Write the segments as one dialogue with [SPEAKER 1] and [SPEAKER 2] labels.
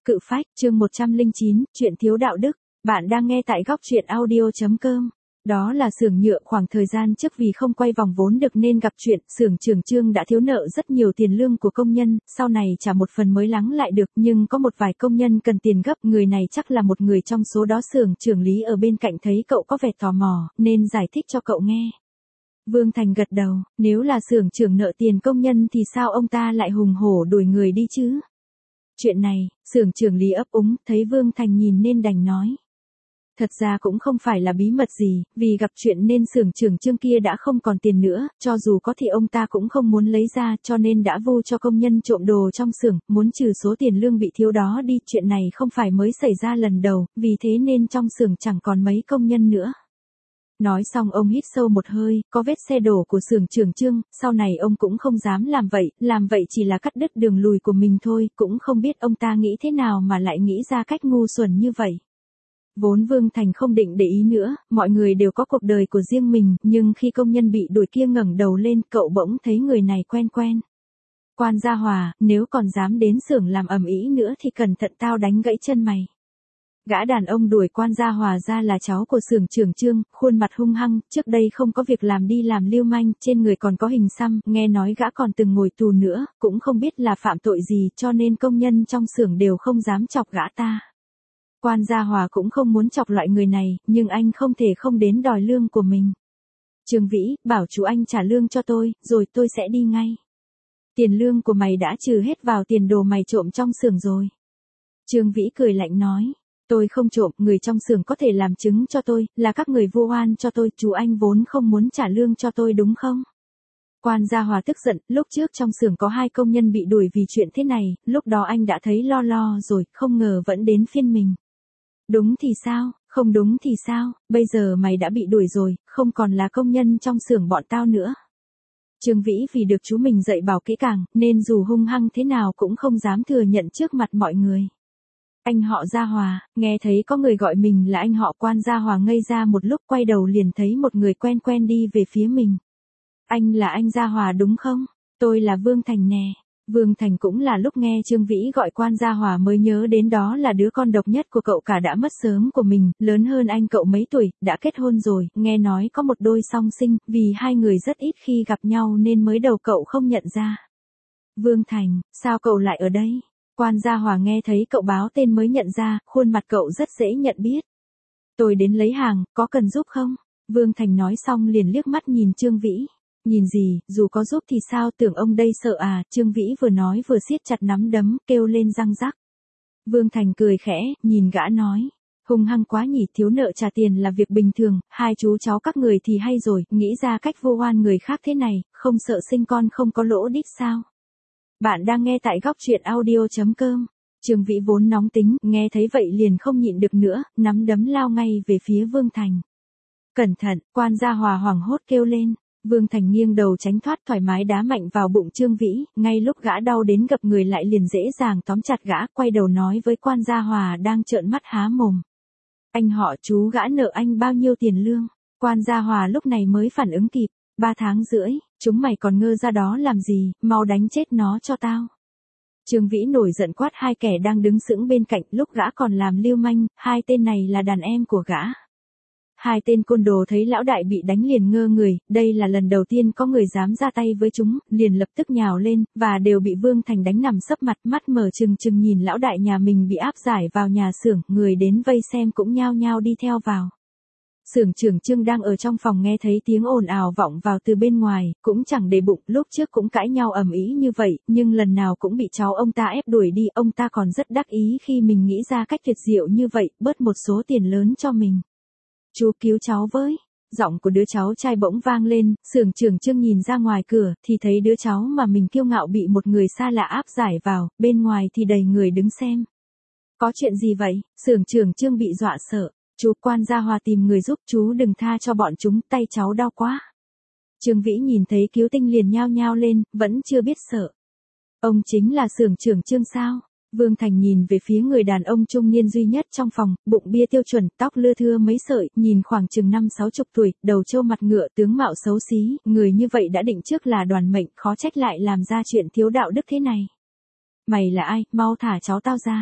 [SPEAKER 1] Cự phách, chương 109, chuyện thiếu đạo đức. Bạn đang nghe tại góc truyện audio.com. Đó là xưởng nhựa, khoảng thời gian trước vì không quay vòng vốn được nên gặp chuyện, xưởng trưởng Trương đã thiếu nợ rất nhiều tiền lương của công nhân, sau này trả một phần mới lắng lại được, nhưng có một vài công nhân cần tiền gấp, người này chắc là một người trong số đó. Xưởng trưởng Lý ở bên cạnh thấy cậu có vẻ tò mò, nên giải thích cho cậu nghe. Vương Thành gật đầu, nếu là xưởng trưởng nợ tiền công nhân thì sao ông ta lại hùng hổ đuổi người đi chứ? Chuyện này, xưởng trưởng Lý ấp úng, thấy Vương Thành nhìn nên đành nói. Thật ra cũng không phải là bí mật gì, vì gặp chuyện nên xưởng trưởng Trương kia đã không còn tiền nữa, cho dù có thì ông ta cũng không muốn lấy ra, cho nên đã vu cho công nhân trộm đồ trong xưởng, muốn trừ số tiền lương bị thiếu đó đi. Chuyện này không phải mới xảy ra lần đầu, vì thế nên trong xưởng chẳng còn mấy công nhân nữa. Nói xong ông hít sâu một hơi, có vết xe đổ của xưởng trưởng Trương, sau này ông cũng không dám làm vậy chỉ là cắt đứt đường lùi của mình thôi, cũng không biết ông ta nghĩ thế nào mà lại nghĩ ra cách ngu xuẩn như vậy. Vốn Vương Thành không định để ý nữa, mọi người đều có cuộc đời của riêng mình, nhưng khi công nhân bị đuổi kia ngẩng đầu lên, cậu bỗng thấy người này quen quen. Quan Gia Hòa, nếu còn dám đến xưởng làm ầm ĩ nữa thì cẩn thận tao đánh gãy chân mày. Gã đàn ông đuổi Quan Gia Hòa ra là cháu của xưởng trưởng Trương, khuôn mặt hung hăng, trước đây không có việc làm đi làm lưu manh, trên người còn có hình xăm, nghe nói gã còn từng ngồi tù nữa, cũng không biết là phạm tội gì, cho nên công nhân trong xưởng đều không dám chọc gã ta. Quan Gia Hòa cũng không muốn chọc loại người này, nhưng anh không thể không đến đòi lương của mình. Trương Vĩ, bảo chú anh trả lương cho tôi, rồi tôi sẽ đi ngay. Tiền lương của mày đã trừ hết vào tiền đồ mày trộm trong xưởng rồi. Trương Vĩ cười lạnh nói. Tôi không trộm, người trong xưởng có thể làm chứng cho tôi, là các người vu oan cho tôi, chú anh vốn không muốn trả lương cho tôi đúng không? Quan Gia Hòa tức giận, lúc trước trong xưởng có 2 công nhân bị đuổi vì chuyện thế này, lúc đó anh đã thấy lo rồi, không ngờ vẫn đến phiên mình. Đúng thì sao, không đúng thì sao, bây giờ mày đã bị đuổi rồi, không còn là công nhân trong xưởng bọn tao nữa. Trương Vĩ vì được chú mình dạy bảo kỹ càng, nên dù hung hăng thế nào cũng không dám thừa nhận trước mặt mọi người. Anh họ Gia Hòa, nghe thấy có người gọi mình là anh họ. Quan Gia Hòa ngây ra một lúc, quay đầu liền thấy một người quen quen đi về phía mình. Anh là anh Gia Hòa đúng không? Tôi là Vương Thành nè. Vương Thành cũng là lúc nghe Trương Vĩ gọi Quan Gia Hòa mới nhớ đến đó là đứa con độc nhất của cậu cả đã mất sớm của mình, lớn hơn anh cậu mấy tuổi, đã kết hôn rồi, nghe nói có một đôi song sinh, vì hai người rất ít khi gặp nhau nên mới đầu cậu không nhận ra. Vương Thành, sao cậu lại ở đây? Quan Gia Hòa nghe thấy cậu báo tên mới nhận ra, khuôn mặt cậu rất dễ nhận biết. Tôi đến lấy hàng, có cần giúp không? Vương Thành nói xong liền liếc mắt nhìn Trương Vĩ. Nhìn gì, dù có giúp thì sao, tưởng ông đây sợ à? Trương Vĩ vừa nói vừa siết chặt nắm đấm, kêu lên răng rắc. Vương Thành cười khẽ, nhìn gã nói. Hung hăng quá nhỉ, thiếu nợ trả tiền là việc bình thường, hai chú cháu các người thì hay rồi, nghĩ ra cách vu oan người khác thế này, không sợ sinh con không có lỗ đít sao? Bạn đang nghe tại góc truyện audio.com. Trương Vĩ vốn nóng tính, nghe thấy vậy liền không nhịn được nữa, nắm đấm lao ngay về phía Vương Thành. Cẩn thận, Quan Gia Hòa hoảng hốt kêu lên. Vương Thành nghiêng đầu tránh thoát, thoải mái đá mạnh vào bụng Trương Vĩ, ngay lúc gã đau đến gập người lại liền dễ dàng tóm chặt gã, quay đầu nói với Quan Gia Hòa đang trợn mắt há mồm. Anh họ chú gã nợ anh bao nhiêu tiền lương? Quan Gia Hòa lúc này mới phản ứng kịp. 3 tháng rưỡi, chúng mày còn ngơ ra đó làm gì, mau đánh chết nó cho tao. Trương Vĩ nổi giận quát 2 kẻ đang đứng sững bên cạnh, lúc gã còn làm lưu manh, 2 tên này là đàn em của gã. 2 tên côn đồ thấy lão đại bị đánh liền ngơ người, đây là lần đầu tiên có người dám ra tay với chúng, liền lập tức nhào lên, và đều bị Vương Thành đánh nằm sấp mặt, mắt mở trừng trừng nhìn lão đại nhà mình bị áp giải vào nhà xưởng, người đến vây xem cũng nhao nhao đi theo vào. Xưởng trưởng Trương đang ở trong phòng nghe thấy tiếng ồn ào vọng vào từ bên ngoài, cũng chẳng để bụng, lúc trước cũng cãi nhau ầm ĩ như vậy, nhưng lần nào cũng bị cháu ông ta ép đuổi đi, ông ta còn rất đắc ý khi mình nghĩ ra cách tuyệt diệu như vậy, bớt một số tiền lớn cho mình. Chú cứu cháu với. Giọng của đứa cháu trai bỗng vang lên, xưởng trưởng Trương nhìn ra ngoài cửa, thì thấy đứa cháu mà mình kiêu ngạo bị một người xa lạ áp giải vào, bên ngoài thì đầy người đứng xem. Có chuyện gì vậy? Xưởng trưởng Trương bị dọa sợ. Chú Quan Gia Hòa tìm người giúp, chú đừng tha cho bọn chúng, tay cháu đau quá. Trương Vĩ nhìn thấy cứu tinh liền nhao nhao lên, vẫn chưa biết sợ. Ông chính là xưởng trưởng Trương sao? Vương Thành nhìn về phía người đàn ông trung niên duy nhất trong phòng, bụng bia tiêu chuẩn, tóc lưa thưa mấy sợi, nhìn khoảng chừng 50-60 tuổi, đầu trâu mặt ngựa, tướng mạo xấu xí, người như vậy đã định trước là đoàn mệnh, khó trách lại làm ra chuyện thiếu đạo đức thế này. Mày là ai, mau thả cháu tao ra.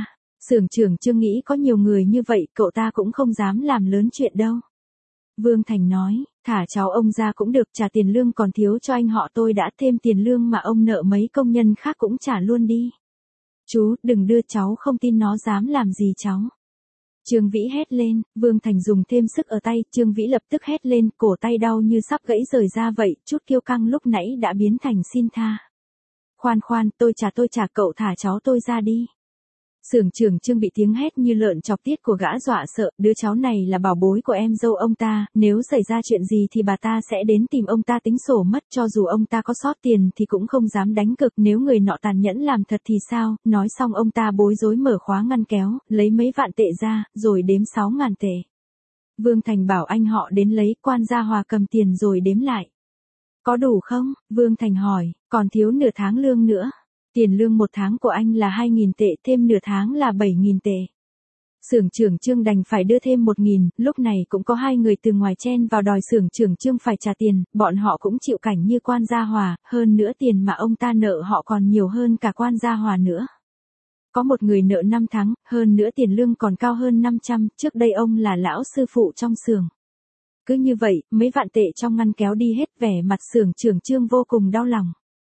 [SPEAKER 1] Xưởng trưởng Trương nghĩ có nhiều người như vậy, cậu ta cũng không dám làm lớn chuyện đâu. Vương Thành nói, thả cháu ông ra cũng được, trả tiền lương còn thiếu cho anh họ tôi đã, thêm tiền lương mà ông nợ mấy công nhân khác cũng trả luôn đi. Chú, đừng đưa, cháu không tin nó dám làm gì cháu. Trương Vĩ hét lên, Vương Thành dùng thêm sức ở tay, Trương Vĩ lập tức hét lên, cổ tay đau như sắp gãy rời ra vậy, chút kiêu căng lúc nãy đã biến thành xin tha. Khoan khoan, tôi trả, cậu thả cháu tôi ra đi. Xưởng trưởng Trương bị tiếng hét như lợn chọc tiết của gã dọa sợ, đứa cháu này là bảo bối của em dâu ông ta, nếu xảy ra chuyện gì thì bà ta sẽ đến tìm ông ta tính sổ mất, cho dù ông ta có sót tiền thì cũng không dám đánh cược, nếu người nọ tàn nhẫn làm thật thì sao. Nói xong ông ta bối rối mở khóa ngăn kéo, lấy mấy vạn tệ ra, rồi đếm 6.000 tệ. Vương Thành bảo anh họ đến lấy, Quan Gia Hòa cầm tiền rồi đếm lại. Có đủ không? Vương Thành hỏi, còn thiếu nửa tháng lương nữa. Tiền lương một tháng của anh là 2.000 tệ, thêm nửa tháng là 7.000 tệ. Xưởng trưởng Trương đành phải đưa thêm 1.000, lúc này cũng có 2 người từ ngoài chen vào đòi xưởng trưởng Trương phải trả tiền, bọn họ cũng chịu cảnh như Quan Gia Hòa, hơn nữa tiền mà ông ta nợ họ còn nhiều hơn cả Quan Gia Hòa nữa. Có một người nợ 5 tháng, hơn nữa tiền lương còn cao hơn 500, trước đây ông là lão sư phụ trong xưởng. Cứ như vậy, mấy vạn tệ trong ngăn kéo đi hết, vẻ mặt xưởng trưởng Trương vô cùng đau lòng.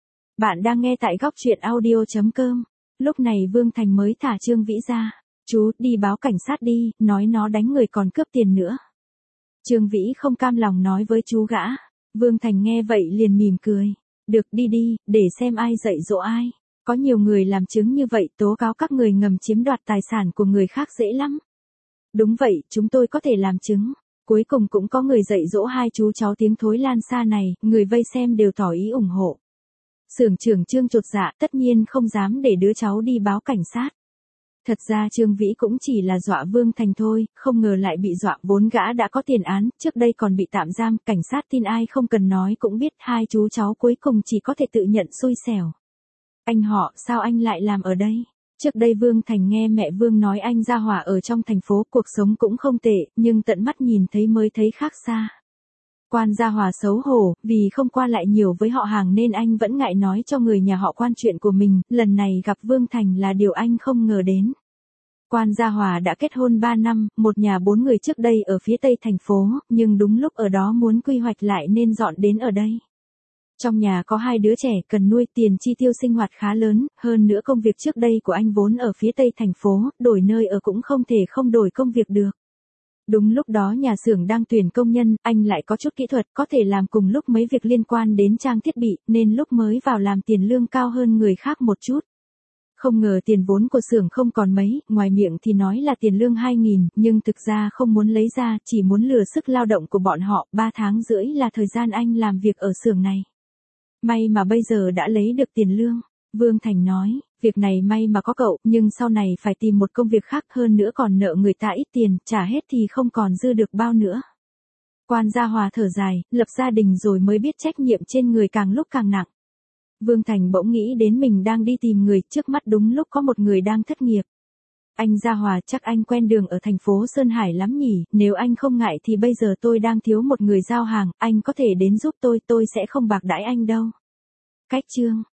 [SPEAKER 1] Bạn đang nghe tại góc truyện audio.com. Lúc này Vương Thành mới thả Trương Vĩ ra. Chú, đi báo cảnh sát đi, nói nó đánh người còn cướp tiền nữa. Trương Vĩ không cam lòng nói với chú gã. Vương Thành nghe vậy liền mỉm cười. Được, đi đi, để xem ai dạy dỗ ai. Có nhiều người làm chứng như vậy, tố cáo các người ngầm chiếm đoạt tài sản của người khác dễ lắm. Đúng vậy, chúng tôi có thể làm chứng. Cuối cùng cũng có người dạy dỗ hai chú cháu tiếng thối lan xa này, người vây xem đều tỏ ý ủng hộ. Xưởng trưởng Trương chột dạ, tất nhiên không dám để đứa cháu đi báo cảnh sát. Thật ra Trương Vĩ cũng chỉ là dọa Vương Thành thôi, không ngờ lại bị dọa, vốn gã đã có tiền án, trước đây còn bị tạm giam, cảnh sát tin ai không cần nói cũng biết, hai chú cháu cuối cùng chỉ có thể tự nhận xui xẻo. Anh họ, sao anh lại làm ở đây? Trước đây Vương Thành nghe mẹ Vương nói anh Gia Hòa ở trong thành phố, cuộc sống cũng không tệ, nhưng tận mắt nhìn thấy mới thấy khác xa. Quan Gia Hòa xấu hổ, vì không qua lại nhiều với họ hàng nên anh vẫn ngại nói cho người nhà họ Quan chuyện của mình, lần này gặp Vương Thành là điều anh không ngờ đến. Quan Gia Hòa đã kết hôn 3 năm, một nhà 4 người trước đây ở phía tây thành phố, nhưng đúng lúc ở đó muốn quy hoạch lại nên dọn đến ở đây. Trong nhà có 2 đứa trẻ cần nuôi, tiền chi tiêu sinh hoạt khá lớn, hơn nữa công việc trước đây của anh vốn ở phía tây thành phố, đổi nơi ở cũng không thể không đổi công việc được. Đúng lúc đó nhà xưởng đang tuyển công nhân, anh lại có chút kỹ thuật, có thể làm cùng lúc mấy việc liên quan đến trang thiết bị, nên lúc mới vào làm tiền lương cao hơn người khác một chút. Không ngờ tiền vốn của xưởng không còn mấy, ngoài miệng thì nói là tiền lương 2.000, nhưng thực ra không muốn lấy ra, chỉ muốn lừa sức lao động của bọn họ, 3 tháng rưỡi là thời gian anh làm việc ở xưởng này. May mà bây giờ đã lấy được tiền lương. Vương Thành nói, việc này may mà có cậu, nhưng sau này phải tìm một công việc khác, hơn nữa còn nợ người ta ít tiền, trả hết thì không còn dư được bao nữa. Quan Gia Hòa thở dài, lập gia đình rồi mới biết trách nhiệm trên người càng lúc càng nặng. Vương Thành bỗng nghĩ đến mình đang đi tìm người, trước mắt đúng lúc có một người đang thất nghiệp. Anh Gia Hòa, chắc anh quen đường ở thành phố Sơn Hải lắm nhỉ, nếu anh không ngại thì bây giờ tôi đang thiếu một người giao hàng, anh có thể đến giúp tôi sẽ không bạc đãi anh đâu. Cách chương